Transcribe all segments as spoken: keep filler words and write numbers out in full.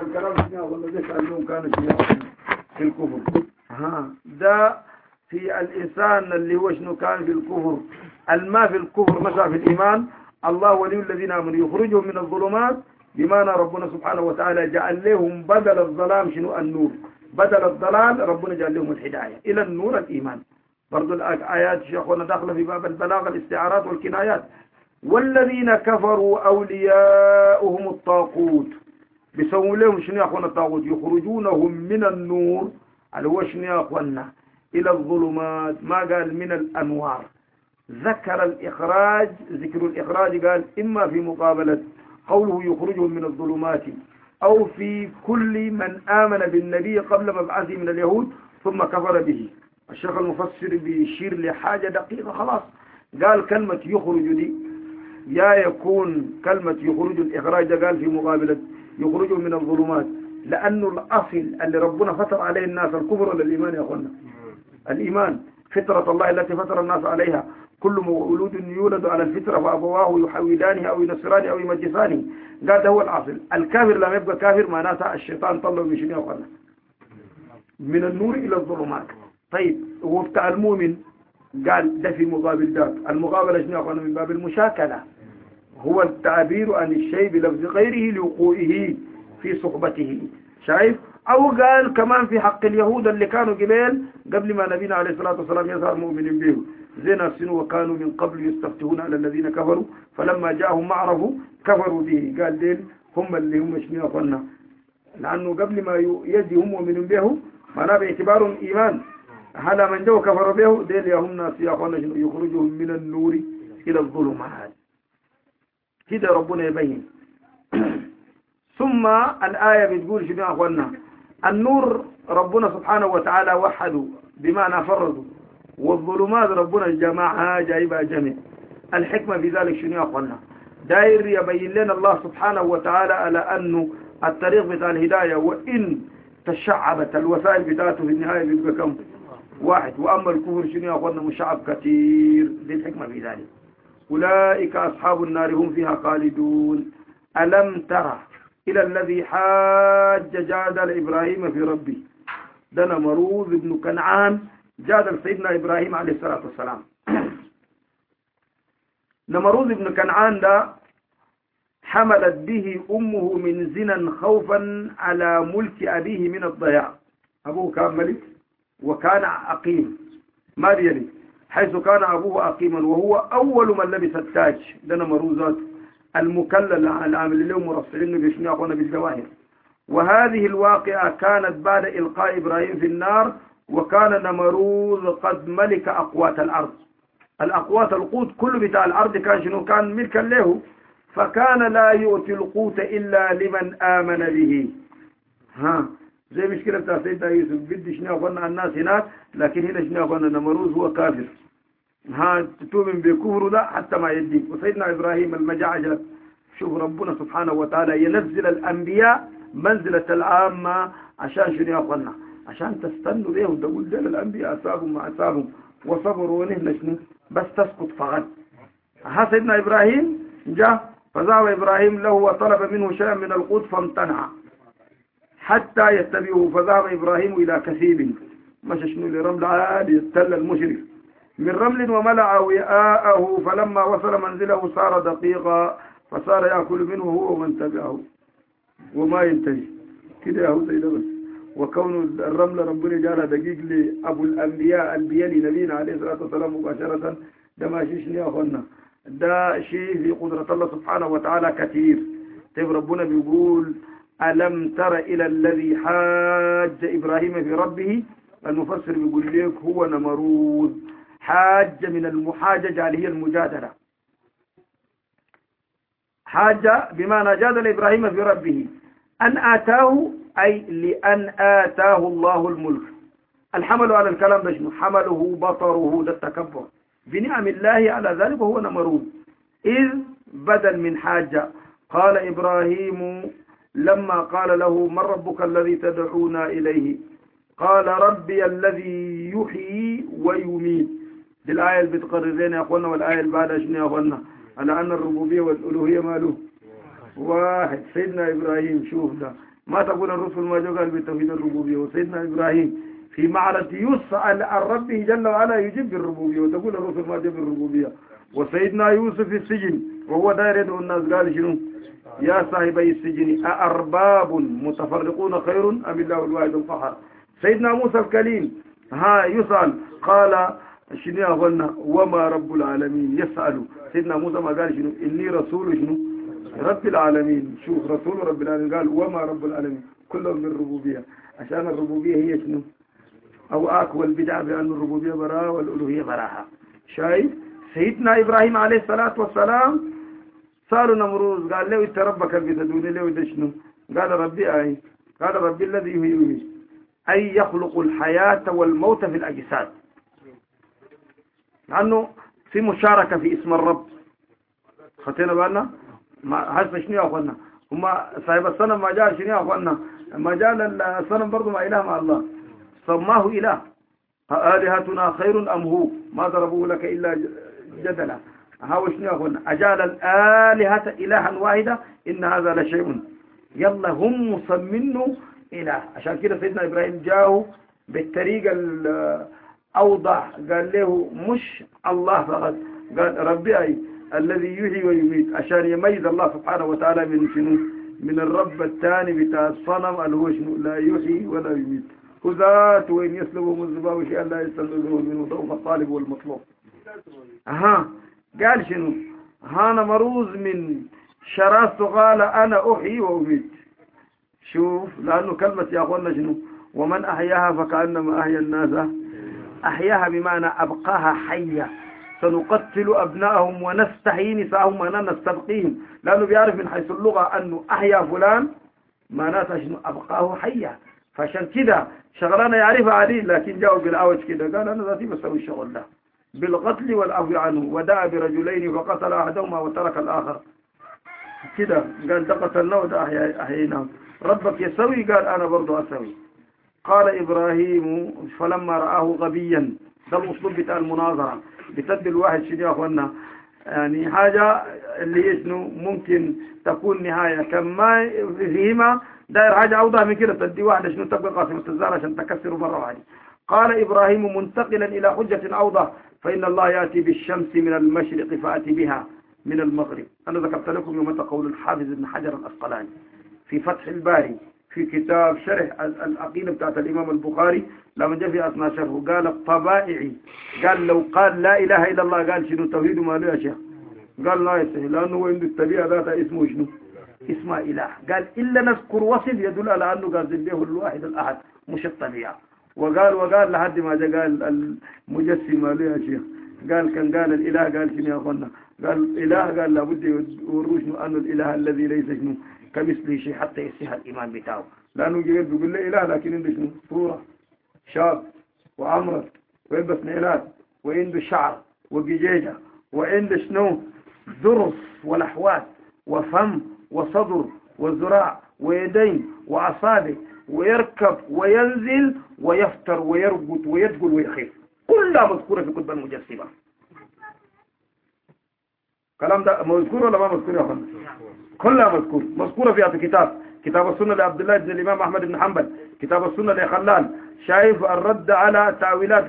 الكلام فيها ولا ذيك أنهم كانوا في الكفر. ها ده في الإنسان اللي هو شنو كان في الكفر، الما في الكفر مشى في الإيمان. الله ولي الذين آمنوا يخرجهم من الظلمات، بمعنى ربنا سبحانه وتعالى جعل لهم بدل الظلام شنو النور، بدل الضلال ربنا جعل لهم الهداية إلى النور الإيمان. برضو الآيات شيخنا داخله في باب البلاغة الاستعارات والكنايات. والذين كفروا أولياؤهم الطاغوت، بيسووا لهم شنو يا أخوانا الطاغوت، يخرجونهم من النور اللي هو شنو يا أخوانا إلى الظلمات، ما قال من الأنوار. ذكر الإخراج، ذكر الإخراج قال إما في مقابلة قوله يخرجهم من الظلمات أو في كل من آمن بالنبي قبل مبعثه من اليهود ثم كفر به. الشيخ المفسر بيشير لحاجة دقيقة خلاص، قال كلمة يخرج دي يا يكون كلمة يخرج الإخراج ده قال في مقابلة يخرج من الظلمات، لأنه الأصل اللي ربنا فطر عليه الناس الكفر ولا الإيمان يا أخوانا؟ الإيمان، فطرة الله التي فطر الناس عليها، كل مولود يولد على الفطرة فأبواه يحولانه أو ينصرانه أو يمجسانه. قال ده هو الأصل. الكافر لما يبقى كافر معناتها الشيطان طلع من شنو يا أخوانا؟ من النور إلى الظلمات. طيب وبتاع المؤمن قال ده في مقابل ذات، المقابلة شنو يا أخوانا؟ من باب المشاكلة، هو التعبير عن الشيء بلفظ غيره لوقوعه في صحبته، شايف؟ أو قال كمان في حق اليهود اللي كانوا قبل قبل ما نبينا عليه الصلاة والسلام يظهر مؤمنين به، زي نفسه وكانوا من قبل يستفتحون على الذين كفروا فلما جاءهم ما عرفوا كفروا به. قال دين هم اللي هم شنو يا أخوانا؟ لأنه قبل ما يجي هم مؤمنين به معناه باعتبارهم إيمان، هلا من جو كفروا به دين يا هم ناس يا أخوانا يخرجهم من النور إلى الظلمات. كده ربنا يبين. ثم الآية بتقول شنو يا أخوانا؟ النور ربنا سبحانه وتعالى وحده بمعنى فرده، والظلمات ربنا جمعها جايبها جميع. الحكمة في ذلك شنو يا أخوانا؟ داير يبين لنا الله سبحانه وتعالى على أنه الطريق بتاع الهداية وإن تشعبت الوسائل بتاعته في النهاية بيبقى كم؟ واحد. وأما الكفر شنو يا أخوانا؟ مشعب كثير. دي الحكمة في ذلك. أولئك أصحاب النار هم فيها خالدون. ألم ترى إلى الذي حاج جادل إبراهيم في ربه، ده نمروذ بن كنعان جادل سيدنا إبراهيم عليه الصلاة والسلام. نمروذ بن كنعان ده حملت به أمه من زنا خوفا على ملك أبيه من الضياع. أبوه كان ملك وكان أقيم ما يلي، حيث كان أبوه أقيما وهو أول من لبس التاج. ده نمروذات المكلل العامل له مرصعين بشنو أخونا بالجواهر. وهذه الواقعة كانت بعد إلقاء إبراهيم في النار، وكان نمروذ قد ملك أقوات الأرض. الأقوات القوت كل بتاع الأرض كان شنو؟ كان ملكا له، فكان لا يؤتي القوت إلا لمن آمن به. ها زي مشكلة بتاع سيدنا يوسف، بدي شنو أخونا الناس هناك، لكن هنا شنو أخونا نمروذ هو كافر، ها تؤمن بكفر ده حتى ما يديك. وسيدنا إبراهيم المجاعجة، شوف ربنا سبحانه وتعالى ينزل الأنبياء منزلة العامة عشان شنو يا أخوانا؟ عشان تستنوا بيه وتقول دول الأنبياء أصابهم ما أصابهم وصبروا ونهن شنو بس تسقط فقط. ها سيدنا إبراهيم جاء فذهب إبراهيم له وطلب منه شيئا من القوت فامتنع حتى يتبعه، فذهب إبراهيم إلى كثيب مشى شنو لرمل عالي التل المشرف من رمل وملأ وعاءه، فلما وصل منزله صار دقيقا فصار يأكل منه هو ومن تبعه وما ينتهي كده يا سيدنا بس. وكون الرمل ربنا جعلها دقيق لأبو الأنبياء البيلي نبينا عليه الصلاة والسلام مباشرة، ده ما شيء يا أخوانا، ده شيء في قدرة الله سبحانه وتعالى كثير. طيب ربنا بيقول ألم تر إلى الذي حاج إبراهيم في ربه، المفسر بيقول لك هو نمروذ. حاجة من المحاججة اللي هي المجادلة، حاجة بمعنى جادل إبراهيم في ربه أن آتاه، أي لأن آتاه الله الملك. الحمل على الكلام ده شنو؟ حمله بطره، ده التكبر بنعم الله على ذلك، وهو نمروذ. إذ بدل من حاجة قال إبراهيم لما قال له من ربك الذي تدعونا إليه؟ قال ربي الذي يحيي ويميت. دي الآية اللي بتقرر لنا يا أخوانا، والآية اللي بعدها شنو يا أخوانا؟ على أن الربوبية والألوهية ماله واحد. سيدنا إبراهيم شوف ده ما تقول الرسل ما جو قال بتوحيد الربوبية. وسيدنا إبراهيم في معرض يسأل عن ربه جل وعلا يجيب بالربوبية، وتقول الرسل ما جاب بالربوبية. وسيدنا يوسف في السجن وهو داير يدعو الناس قال شنو؟ يا صاحبي السجن أأرباب متفرقون خير أم الله الواحد القهار. سيدنا موسى الكليم ها يسأل قال شنو يا أخوانا وما رب العالمين يسأل. سيدنا موسى ما قال شنو؟ إني رسول شنو؟ رب العالمين. شوف رسول رب العالمين قال وما رب العالمين كلهم من الربوبية، عشان الربوبية هي شنو؟ أو أكوى البدع بأن الربوبية براءة والألوهية براءة. شايف؟ سيدنا إبراهيم عليه الصلاة والسلام سألوا نمروز قال له انت ربك بتدوني له ده شنو؟ قال ربي أي قال ربي الذي يحيي أي يخلق الحياة والموت في الأجساد، لأنه في مشاركة في اسم الرب. خطينا بالنا ما حسب شنو يا أخوانا؟ هما صاحب الصنم ما جاء شنو يا أخوانا؟ ما جاء الصنم برضو ما إله مع الله، سماه إله. آلهتنا خير أم هو ما ضربوه لك إلا جدلا. هاو شنو يا أخوانا؟ أجعل الآلهة إلها واحدة إن هذا لشيء. يلا هم مصمنوا إله. عشان كده سيدنا إبراهيم جاءوا بالطريقة الأوضح قال له مش الله فقط، قال ربي أي الذي يحيي ويميت، عشان يميز الله سبحانه وتعالى من شنو؟ من الرب الثاني بتاع الصنم اللي هو شنو؟ لا يحيي ولا يميت. وذات وإن يسلبهم الذباب شيئا لا يستنقذون منه ضعف الطالب والمطلوب. أها قال شنو؟ هانا مروز من شراسته قال أنا أحيي وأميت. شوف لأنه كلمة يا أخوانا شنو؟ ومن أحياها فكأنما أحيا الناس. أحياها بمعنى أبقاها حية. سنقتل أبنائهم ونستحيي نساءهم وأننا نستبقيهم، لأنه بيعرف من حيث اللغة أنه أحيا فلان معناتها شنو؟ أبقاه حية. فعشان كده شغلانة يعرفها علي، لكن جاءوا بالعوج كده قال أنا ذاتي بسوي الشغل ده بالقتل والعفو عنه. ودعا برجلين فقتل أحدهما وترك الآخر كده. قال ده قتلنا وده أحييناه. ربك يسوي؟ قال أنا برضو أسوي. قال إبراهيم فلما رآه غبيا، ده الأسلوب بتاع المناظرة. بتدي الواحد شنو يا أخوانا؟ يعني حاجة اللي يشنو ممكن تكون نهاية كما فيهما داير حاجة أوضح من كده. تدي واحدة شنو تبقى قاسمة الزارة عشان تكسره مرة واحدة. قال إبراهيم منتقلا إلى حجة أوضح فإن الله يأتي بالشمس من المشرق فأتي بها من المغرب. أنا ذكرت لكم يوم قول الحافظ ابن حجر الأسقلاني في فتح الباري في كتاب شرح العقيدة بتاعت الإمام البخاري لما جاء في أثناء شرحه قال الطبائعي قال لو قال لا إله إلا الله قال شنو توحيد ما له يا شيخ؟ قال لا يستحيل، لأنه هو عنده الطبيعة ذاتها اسمه شنو؟ اسمه إله. قال إلا نذكر وصف يدل على أنه قال ذبيه الواحد الأحد مش الطبيعة. وقال وقال لحد ما جاء قال المجسم ما له يا شيخ؟ قال كان قال الإله قال شنو يا أخوانا؟ قال إله قال لابد يوروش أنه الإله الذي ليس شنو كمثله شيء حتى يصيح الإيمان بتاعه. لأنه جيد بيقول له إله لكن عنده شنو؟ صورة شاب وعمرة ويلبس نيلات وعنده شعر وجيجة وعنده شنو؟ ذرف ولحوات وفم وصدر وذراع ويدين وأصابع ويركب وينزل ويفتر ويرقد ويدخل ويخيف، كلها مذكورة في كتب المجسمة. كلام ده مذكور ولا ما مذكور يا أخوان؟ كلها مذكور مذكورة في هذا الكتاب، كتاب السنة لعبد الله بن الإمام أحمد بن حنبل، كتاب السنة لخلال. شايف الرد على تأويلات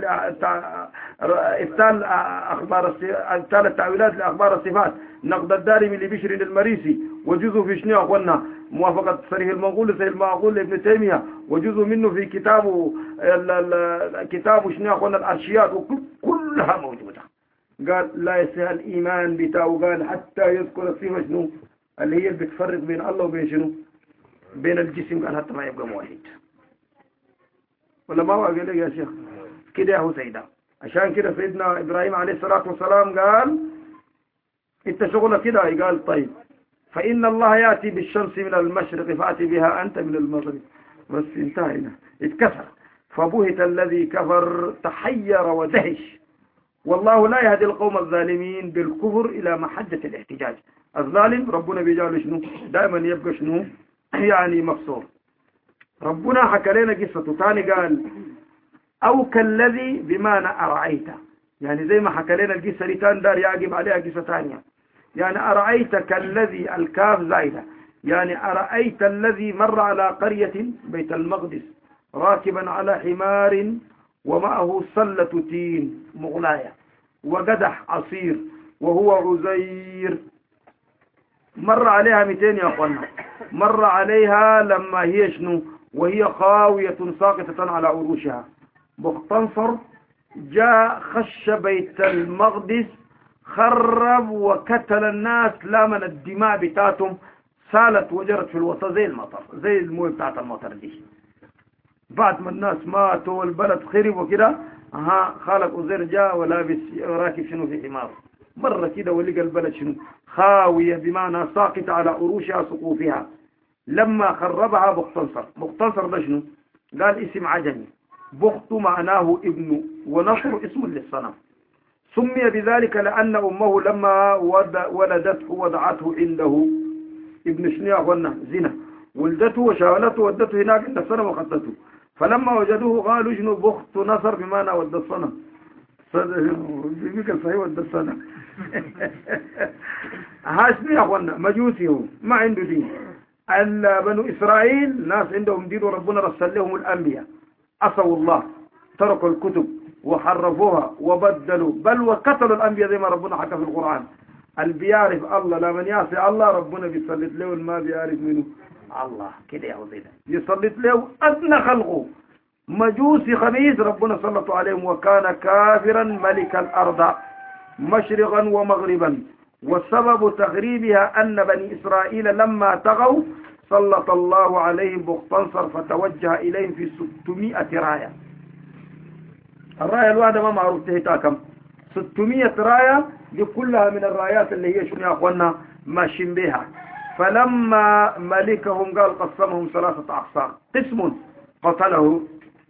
إبطال أخبار إبطال التأويلات لأخبار الصفات، نقد الدارمي لبشر المريسي، وجزء في شنو أخوانا موافقة صريح المنقول سيد المعقول لابن تيمية، وجزء منه في كتابه كتاب شنو أخوانا الأرشيات، وكلها موجودة. قال لا يصح الإيمان بتاعه قال حتى يذكر الصفة شنو اللي هي اللي بتفرق بين الله وبين شنو؟ بين الجسم. قال حتى ما يبقى موحد. ولا ما هو قال لك يا شيخ كده هو سيدا. عشان كده سيدنا إبراهيم عليه الصلاة والسلام قال انت شغلك كده. قال طيب فإن الله يأتي بالشمس من المشرق فأتي بها أنت من المغرب. بس انتهينا اتكسر. فبهت الذي كفر تحير ودهش. والله لا يهدي القوم الظالمين بالكفر إلى محجة الاحتجاج. الظالم ربنا بيجعله شنو؟ دائما يبقى شنو؟ يعني مقصور. ربنا حكى لنا قصته ثاني قال أو كالذي بمعنى أرعيت، يعني زي ما حكى لنا القصة دي تاني دار يعقب عليها قصة ثانية. يعني أرعيت كالذي الكاف زايدة، يعني أرأيت الذي مر على قرية بيت المقدس راكبا على حمار ومعه سلة تين مغلاية وقدح عصير وهو عزير. مر عليها مئتين يا أخوانا، مر عليها لما هي شنو وهي خاوية ساقطة على عروشها. بختنصر جاء خش بيت المقدس، خرب وقتل الناس، لا من الدماء بتاعتهم سالت وجرت في الوسط زي المطر، زي المويه بتاعت المطر دي. بعد ما الناس ماتوا والبلد خرب وكده، ها خالق عزير جاء ولابس راكب شنو في حمار، مرة كده ولقى البلد شنو خاوية، بمعنى ساقطة على عروشها سقوفها. لما خربها بختنصر، بختنصر ده شنو؟ قال اسم عجمي، بخت معناه ابن، ونصر اسم للصنم. سمي بذلك لأن أمه لما ولدته وضعته عنده. ابن شنو يا أخوانا؟ زنا. ولدته وشاولته ودته هناك عند الصنم وخطته، فلما وجدوه قالوا شنو بخت نصر بمعنى ود الصنم. بيقول صحيح ود الصنم. ها شنو يا أخوانا؟ مجوسي هو، ما عنده دين. بنو إسرائيل ناس عندهم دين وربنا رسل لهم الأنبياء، عصوا الله، تركوا الكتب وحرفوها وبدلوا، بل وقتلوا الأنبياء زي ما ربنا حكى في القرآن. اللي بيعرف الله لا من يعصي الله ربنا بيسلط له، ما بيعرف منه الله كده يا وزيدا يسلط له أدنى خلقه. مجوسي خبيث ربنا سلط عليهم، وكان كافرا ملك الأرض مشرقا ومغربا. وسبب تغريبها أن بني إسرائيل لما طغوا سلط الله عليهم بختنصر فتوجه إليهم في ستمائة راية. الراية الواحدة ما معروف تهتا كم، ستمائة راية، دي كلها من الرايات اللي هي شنو يا أخوانا ماشين بها. فلما ملكهم قال قسمهم ثلاثة أقسام، قسم قتله،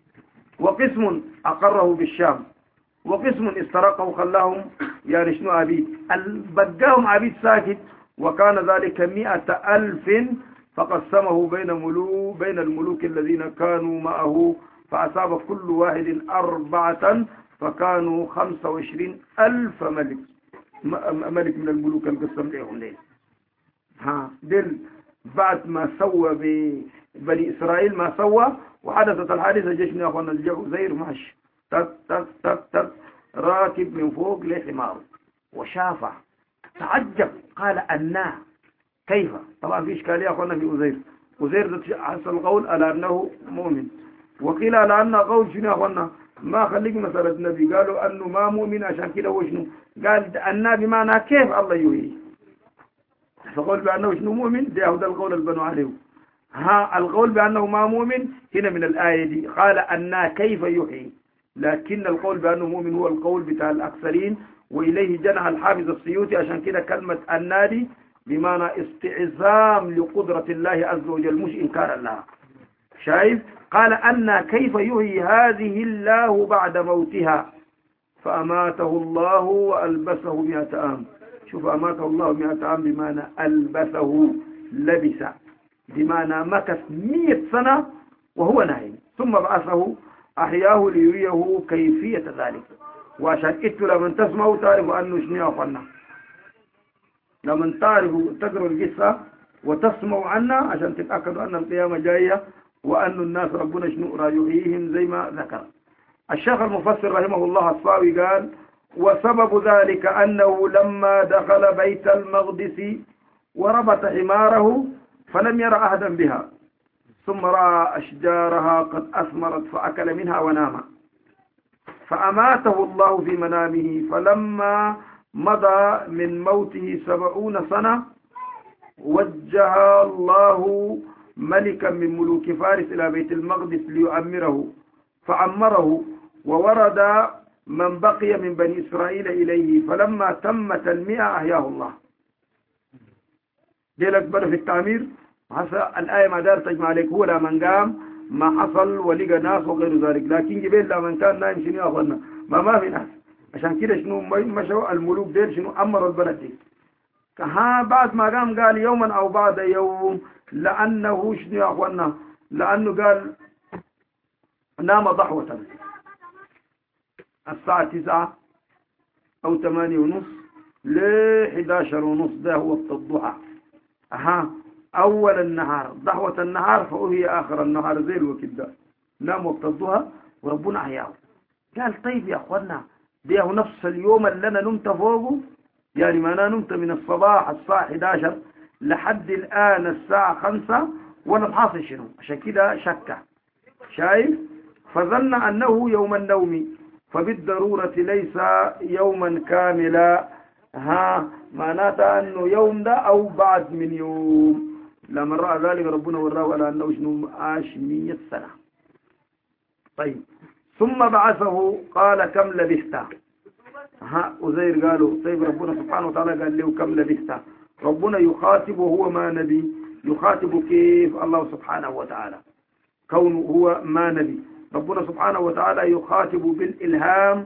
وقسم أقره بالشام، وقسم استرقه وخلاهم يعني شنو عبيد، بقاهم عبيد ساكت. وكان ذلك مئة ألف، فقسمه بين ملوك بين الملوك الذين كانوا معه، فأصاب كل واحد أربعة، فكانوا خمسة وعشرين ألف ملك ملك من الملوك القسم لهم ليه. ها دل بعد ما سوى ببني إسرائيل ما سوى، وحدثت الحادثة جيشنا يا أخوانا الجو زير ماشي تك تك تك تك راكب من فوق لحماره وشافه تعجب، قال أنا كيف؟ طبعا في إشكالية يا أخوانا في أزير. أزير حصل القول على أنه مؤمن، وقيل على أنه قول شنو يا أخوانا ما خليك مسألة النبي، قالوا أنه ما مؤمن عشان كده وشنو قال أنا بمعنى كيف الله يهي، فقول بأنه شنو مؤمن ده هذا القول البنو عليه. ها القول بأنه ما مؤمن هنا من الآية دي، قال أنا كيف يحيي، لكن القول بأنه مؤمن هو القول بتاع الأكثرين، وإليه جنح الحافظ السيوطي. عشان كده كلمة النادي بمعنى استعظام لقدرة الله عز وجل مش إنكار الله. شايف؟ قال أن كيف يحيي هذه الله بعد موتها، فأماته الله وألبسه مئة عام. شوف أماته الله مئة عام بمعنى ألبسه، لبس بمعنى مكث مئة سنة وهو نائم، ثم بعثه أحياه ليريه كيفية ذلك. وعشان إنتوا لمن تسمعوا تعرفوا أنه شنو يا أخوانا، لمن تعرفوا تقرأوا القصة وتسمعوا عنها عشان تتأكدوا أن القيامة جاية، وأن الناس ربنا شنو رايحيهم زي ما ذكر الشيخ المفسر رحمه الله الصاوي. قال وسبب ذلك أنه لما دخل بيت المقدس وربط حماره فلم يرى أحدا بها، ثم رأى أشجارها قد أثمرت فأكل منها ونام، فأماته الله في منامه. فلما مضى من موته سبعون سنة وجه الله ملكا من ملوك فارس إلى بيت المقدس ليعمره، فعمره، وورد من بقي من بني إسرائيل إليه، فلما تمت المئة أحياه الله. دي الأكبر في التعمير. الآية ما دار تجمع عليك هو لا من قام ما حصل ولقى ناس وغير ذلك، لكن جبال لا من كان نايم شنو أخذنا ما ما في ناس. عشان كده شنو مشوا الملوك دير شنو أمروا البلد دي. ها بعد ما قام قال يوما أو بعد يوم، لأنه شنو يا أخوانا، لأنه قال نام ضحوة الساعة تسعة أو ثمانية ونص ل إحدى عشر ونص، ده هو وقت الضحى. أها أول النهار ضحوة النهار فأهي آخر النهار زي الوكدة نام وقت الضحى وربنا أحياه. قال طيب يا أخوانا ده نفس اليوم اللي أنا نمت فوقه، يعني ما أنا نمت من الصباح الساعة إحدى عشرة لحد الآن الساعة خمسة وأنا بحاصل شنو؟ عشان كده شك شايف؟ فظن أنه يوم النوم فبالضرورة ليس يوما كاملا. ها معناتها أنه يوم ده أو بعد من يوم. لما رأى ذلك ربنا وراه على أنه شنو عاش مية سنة. طيب ثم بعثه قال كم لبثت؟ ها أزير قالوا طيب ربنا سبحانه وتعالى قال له كم لبثت؟ ربنا يخاطب وهو ما نبي، يخاطب كيف؟ الله سبحانه وتعالى كونه هو ما نبي. ربنا سبحانه وتعالى يخاطب بالإلهام.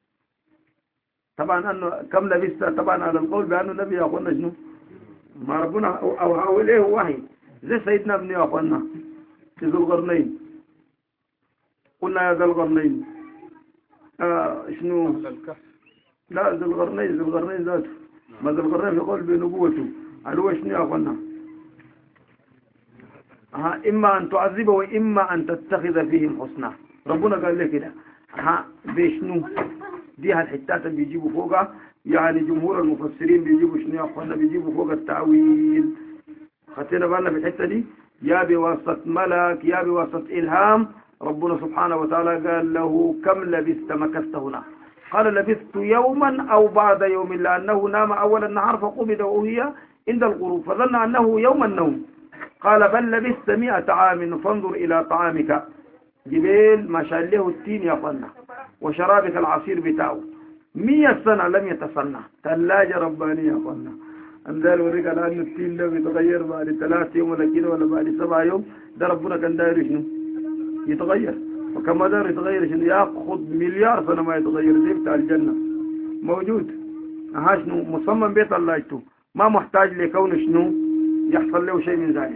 طبعا أنه كم لبثت طبعا على القول بأنه نبي يا أخوانا شنو ما ربنا أو إليه وحي زي سيدنا ابن يا أخوانا في ذو القرنين. قلنا يا ذو القرنين آه شنو لا ذو القرنين ذو القرنين ذاته ما ذو القرنين يقول بنبوته على شنو يا أخوانا ها إما أن تعذبه وإما أن تتخذ فيهم حسنا. ربنا قال لك كده ها بشنو دي هالحتات اللي بيجيبوا فوقها. يعني جمهور المفسرين بيجيبوا شنو يا أخوانا بيجيبوا فوق التعويل. خدتنا بالنا في الحتة دي يا بواسطة ملك يا بواسطة إلهام. ربنا سبحانه وتعالى قال له كم لبثت مكثت هنا؟ قال لبثت يوما أو بعد يوم لأنه نام أول النهار فقبض وهي عند الغروب فظن أنه يوم النوم. قال بل لبثت مئة عام فانظر إلى طعامك جبال ما شاء له التين يا فنا وشرابك العصير بتاعه مئة سنة لم يتصنع. ثلاجة ربانية يا فنا. أنزل وريك على أن التين لم يتغير بعد ثلاثة يوم ولا كده ولا بعد سبعة يوم. ده ربنا كان داير شنو يتغير. وكما داير يتغير شنو ياخذ مليار سنة ما يتغير زي بتاع الجنة موجود. ها شنو مصمم بيت الله يتو ما محتاج لكون شنو يحصل له شيء من ذلك.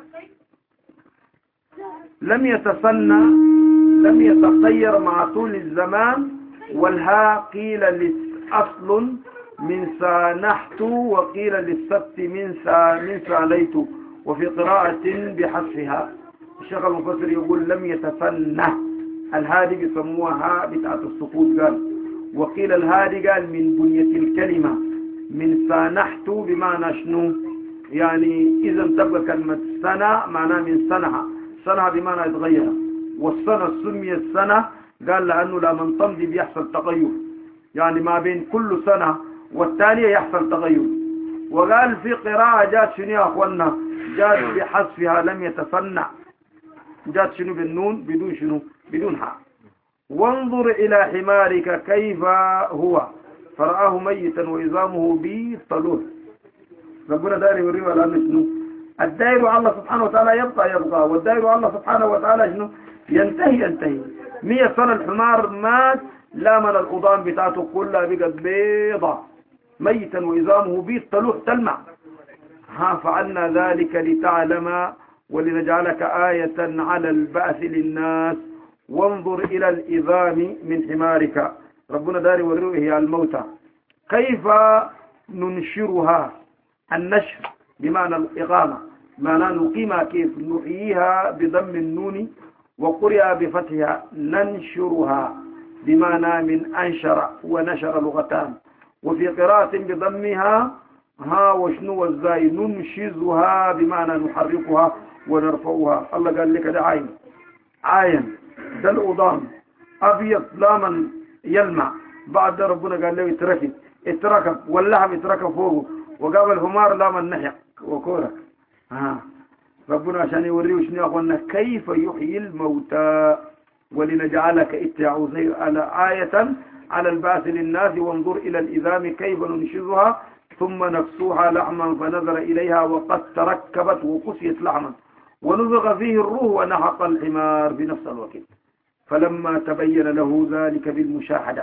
لم يتسنى لم يتغير مع طول الزمان. والها قيل للأصل من سانحت وقيل للسبت من سا من ساليت وفي قراءة بحذفها. الشيخ المفسر يقول لم يتسنى الهادي بيسموها بتاعة السقوط قال. وقيل الهادي قال من بنية الكلمة من سانحت بمعنى شنو يعني إذا تبقى كلمة سنة معناها من سنها سنها بمعنى يتغير. والسنة سمي السنة قال لأنه لما تمضي بيحصل تغير يعني ما بين كل سنة والتالية يحصل تغير. وقال في قراءة جات شنو يا أخوانا جات بحذفها لم يتصنع جات شنو بالنون بدون شنو بدون حاء. وانظر إلى حمارك كيف هو فرآه ميتا وإزامه بالطلوع. ربنا داير يوريه على أنه شنو الداير على الله سبحانه وتعالى يبقى يبقى والداير على الله سبحانه وتعالى شنو ينتهي ينتهي. مية سنة الحمار مات لا من الأضام بتاعته كلها بقت بيضة ميتا وإزامه بالطلوع تلمع. ها فعلنا ذلك لتعلم ولنجعلك آية على البعث للناس. وانظر إلى الإظام من حمارك. ربنا داري وريه على الموتى كيف ننشرها. النشر بمعنى الإقامة معنى نقيمها كيف نحييها بضم النون وقرئ بفتحها ننشرها بمعنى من أنشر ونشر لغتان. وفي قراءة بضمها ها وشنو والزاي ننشزها بمعنى نحركها ونرفعها. الله قال لك ده عين عين ده الأضام أبيض لاما يلمع. بعد ربنا قال له اتركب اتركب واللحم اتركب فوقه وقابل الحمار لاما نحق وكورك. ها ربنا عشان يوريه شنو قلنا كيف يحيي الموتى ولنجعلك اتعوذير على آية على البعث للناس. وانظر إلى الإذام كيف ننشزها ثم نكسوها لحما فنظر إليها وقد تركبت وقسيت لحما ونفخ فيه الروح ونحق الحمار بنفس الوقت. فلما تبين له ذلك بالمشاهدة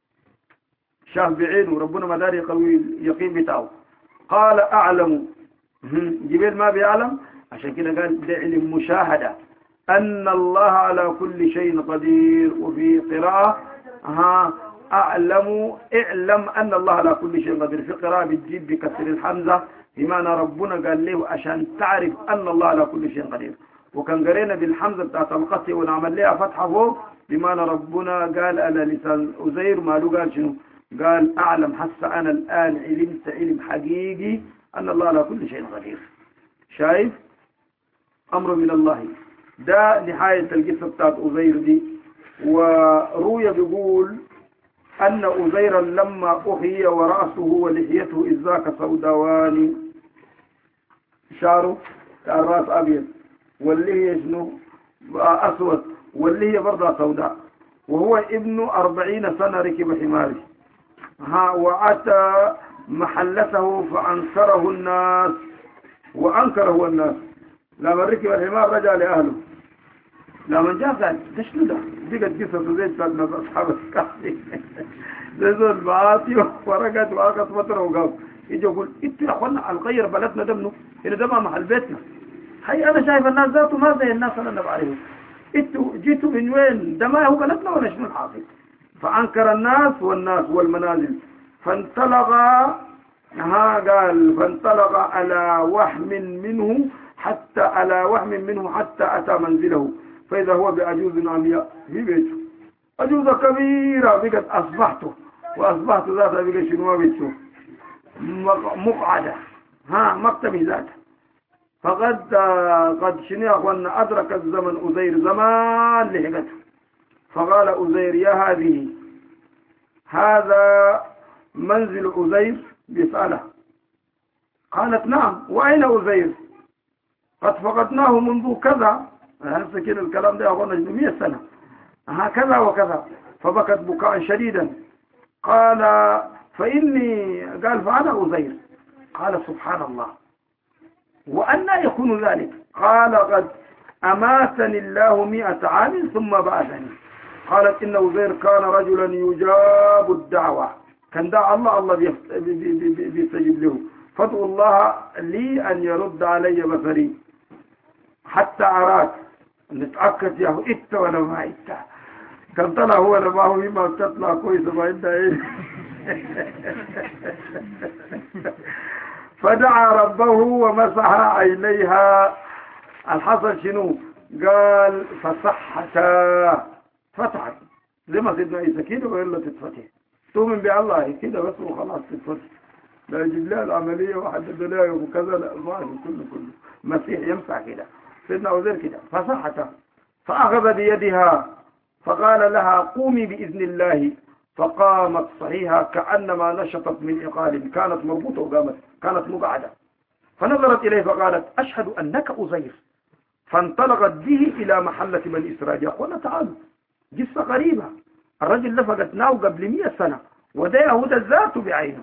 شاف بعينه ربنا ما داري قوي يقين بتاعه قال أعلم. جبريل ما بيعلم عشان كده قال ده علم مشاهدة أن الله على كل شيء قدير. وفي قراءة ها أعلم اعلم أن الله على كل شيء قدير. في قراءة بتجيب بكسر الحمزة بمعنى ربنا قال له عشان تعرف أن الله على كل شيء قدير. وكان قرينا بالحمزة بتاعت القتل ونعمل لها فتحة فوق بمعنى ربنا قال أنا لسان أزير ما له قال شنو؟ قال أعلم حتى أنا الآن علمت علم حقيقي أن الله على كل شيء قدير. شايف؟ أمر من الله. ده نهاية القصة بتاعت أزير دي. وروي بيقول أن أزيرا لما أحيي ورأسه ولحيته إذ ذاك سوداواني، شعره الرأس أبيض واللي هي شنو أسود واللي هي برضه سوداء، وهو ابن أربعين سنة ركب حماره ها وأتى محلته فأنكره الناس وأنكره الناس. لما ركب الحمار رجع لأهله، لما جاء قال ده شنو ده؟ بقت قصة زي بتاعت ناس أصحاب الكهف زي زول بعاطي ورقت وأخذ فترة وقاف يجي يقول انتوا يا اخوانا الغير بلدنا ده منه هنا ده ما محل بيتنا. هي أنا شايف الناس ذاته ما زي الناس اللي أنا بعرفهم. انتوا جيتوا من وين؟ ده ما هو بلدنا ولا شنو الحاصل؟ فأنكر الناس والناس والمنازل فانطلق ها قال فانطلق على وهم منه حتى على وهم منه حتى أتى منزله فإذا هو بعجوز عمياء في بيته، عجوزة كبيرة بقت أصبحته وأصبحت ذاتها بقى شنو بيته مقعدة ها مكتبه ذاته. فقد قد شنو أخوانا أدرك الزمن أزير زمان لحقته. فقال أزير يا هذه هذا منزل أزير؟ بيسأله. قالت نعم. وأين أزير؟ قد فقدناه منذ كذا، هسه كده الكلام ده أخوانا مئة سنة هكذا وكذا. فبكت بكاء شديدا. قال فإني قال فأنا أزير. قال سبحان الله وأنى يكون ذلك؟ قال قد أماتني الله مئة عام ثم بعثني. قالت إن أزير كان رجلا يجاب الدعوة، كان دعا الله الله بيستجيب له. فادعوا الله لي أن يرد علي بصري حتى أراك نتأكد يا هو إت ولا ما إت. كان طلع هو ولا ما هو ما بتطلع كويس ما إنت إيه. فدعا ربه ومسح عينيها. الحصل شنو؟ قال فصحتا فتحت زي ما سيدنا عيسى كده وإلا تتفتح. تؤمن بالله كده بس وخلاص تتفتح. لا يجيب لها العملية وحدد لها وكذا لا ما كله كله مسيح ينفع كده. سيدنا عزير كده فصحتا فأخذ بيدها فقال لها قومي بإذن الله. فقامت صحيحة كأنما نشطت من عقال، كانت مربوطة وقامت كانت مقعدة. فنظرت إليه فقالت أشهد أنك أزير. فانطلقت به إلى محلة بني إسرائيل. يقول تعالوا قصة غريبة، الرجل لفقتناه قبل مئة سنة وده يهود الذات بعينه.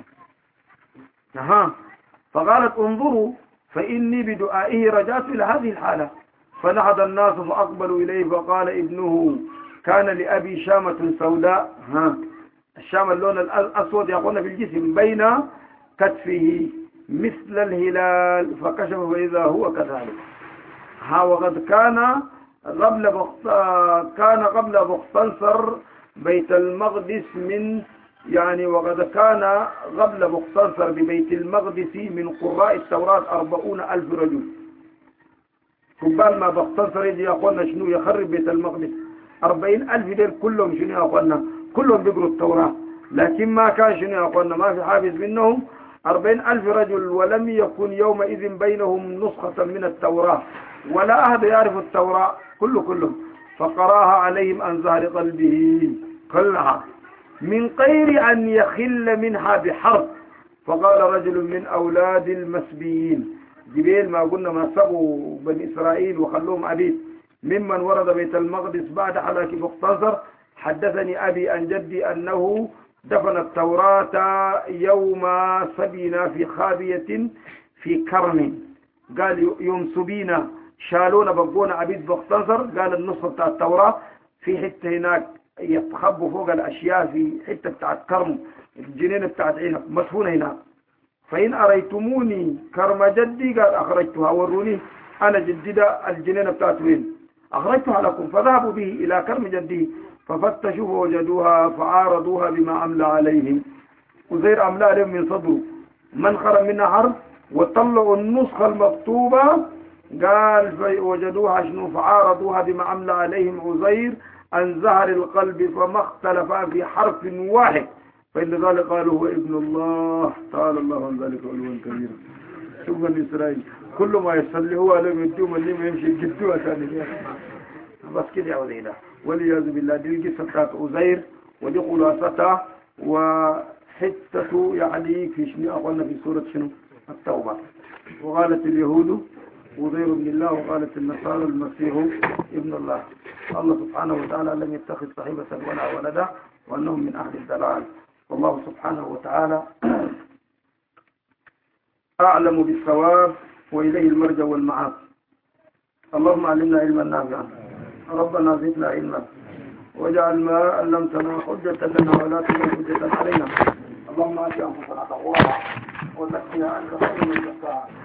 أها. فقالت انظروا فإني بدعائه رجعت إلى هذه الحالة. فنهض الناس فأقبلوا إليه فقال ابنه كان لأبي شامة سوداء، ها الشام اللون الأسود يقولنا في الجسم بين كتفه مثل الهلال فكشف فإذا هو كذلك. ها وقد كان قبل بخت... كان قبل بختنصر بيت المقدس من يعني وقد كان قبل بختنصر ببيت المقدس من قراء التوراة أربعون ألف رجل. قبل ما بختنصر يجي يقولنا شنو يخرب بيت المقدس أربعين ألف ديل كلهم شنو يقولنا كلهم بيقروا التوراة، لكن ما كان شنو يقولنا ما في حافظ منهم أربعين ألف رجل. ولم يكن يومئذ بينهم نسخة من التوراة ولا أحد يعرف التوراة كله كلهم. فقراها عليهم عن ظهر قلبه كلها من غير أن يخل منها بحرب. فقال رجل من أولاد المسبيين جبيل ما قلنا ما سبوا بني إسرائيل وخلوهم عبيد ممن ورد بيت المقدس بعد حلاك بختنصر حدثني أبي عن جدي أنه دفن التوراة يوم سبينا في خابية في كرم. قال يوم سبينا شالونا بقونا عبيد بختنصر. قال النصف بتاع التوراة في حتة هناك يتخبوا فوق الأشياء في حتة بتاعت كرم الجنين بتاعت عنب مدفونة هناك. فإن أريتموني كرم جدي قال أخرجتها وروني أنا جديدة الجنين بتاعت وين أخرجتها لكم. فذهبوا به إلى كرم جدي ففتشوا فوجدوها فعارضوها بما أملى عليهم. وزير أملى عليهم من صدره من خرم منها حرف وطلعوا النسخة المكتوبة قال فوجدوها شنو فعارضوها بما عمل عليهم عزير عن زهر القلب فما اختلفا في حرف واحد فإن ذلك قالوا هو ابن الله تعالى الله عن ذلك علوا كبيرا. شوف من إسرائيل كل ما يصلي هو لم يدوم اللي ما يمشي جدوه ثاني بس كده يا عزيزي والعياذ بالله. دي قصة بتاعت عزير ودي خلاصتها وحتة يعني في شنو أقولنا في سورة شنو التوبة. وقالت اليهود عزير ابن الله وقالت النصارى المسيح ابن الله. الله سبحانه وتعالى لم يتخذ صاحبة ولا ولدا وأنهم من أهل الضلال. والله سبحانه وتعالى أعلم بالصواب وإليه المرجع والمعاد. اللهم علمنا علما نافعا ربنا زدنا علما واجعل ما علمتنا حجة لنا ولا تكن حجة علينا. اللهم آت أنفسنا تقواها وزكها أنت خير من زكاها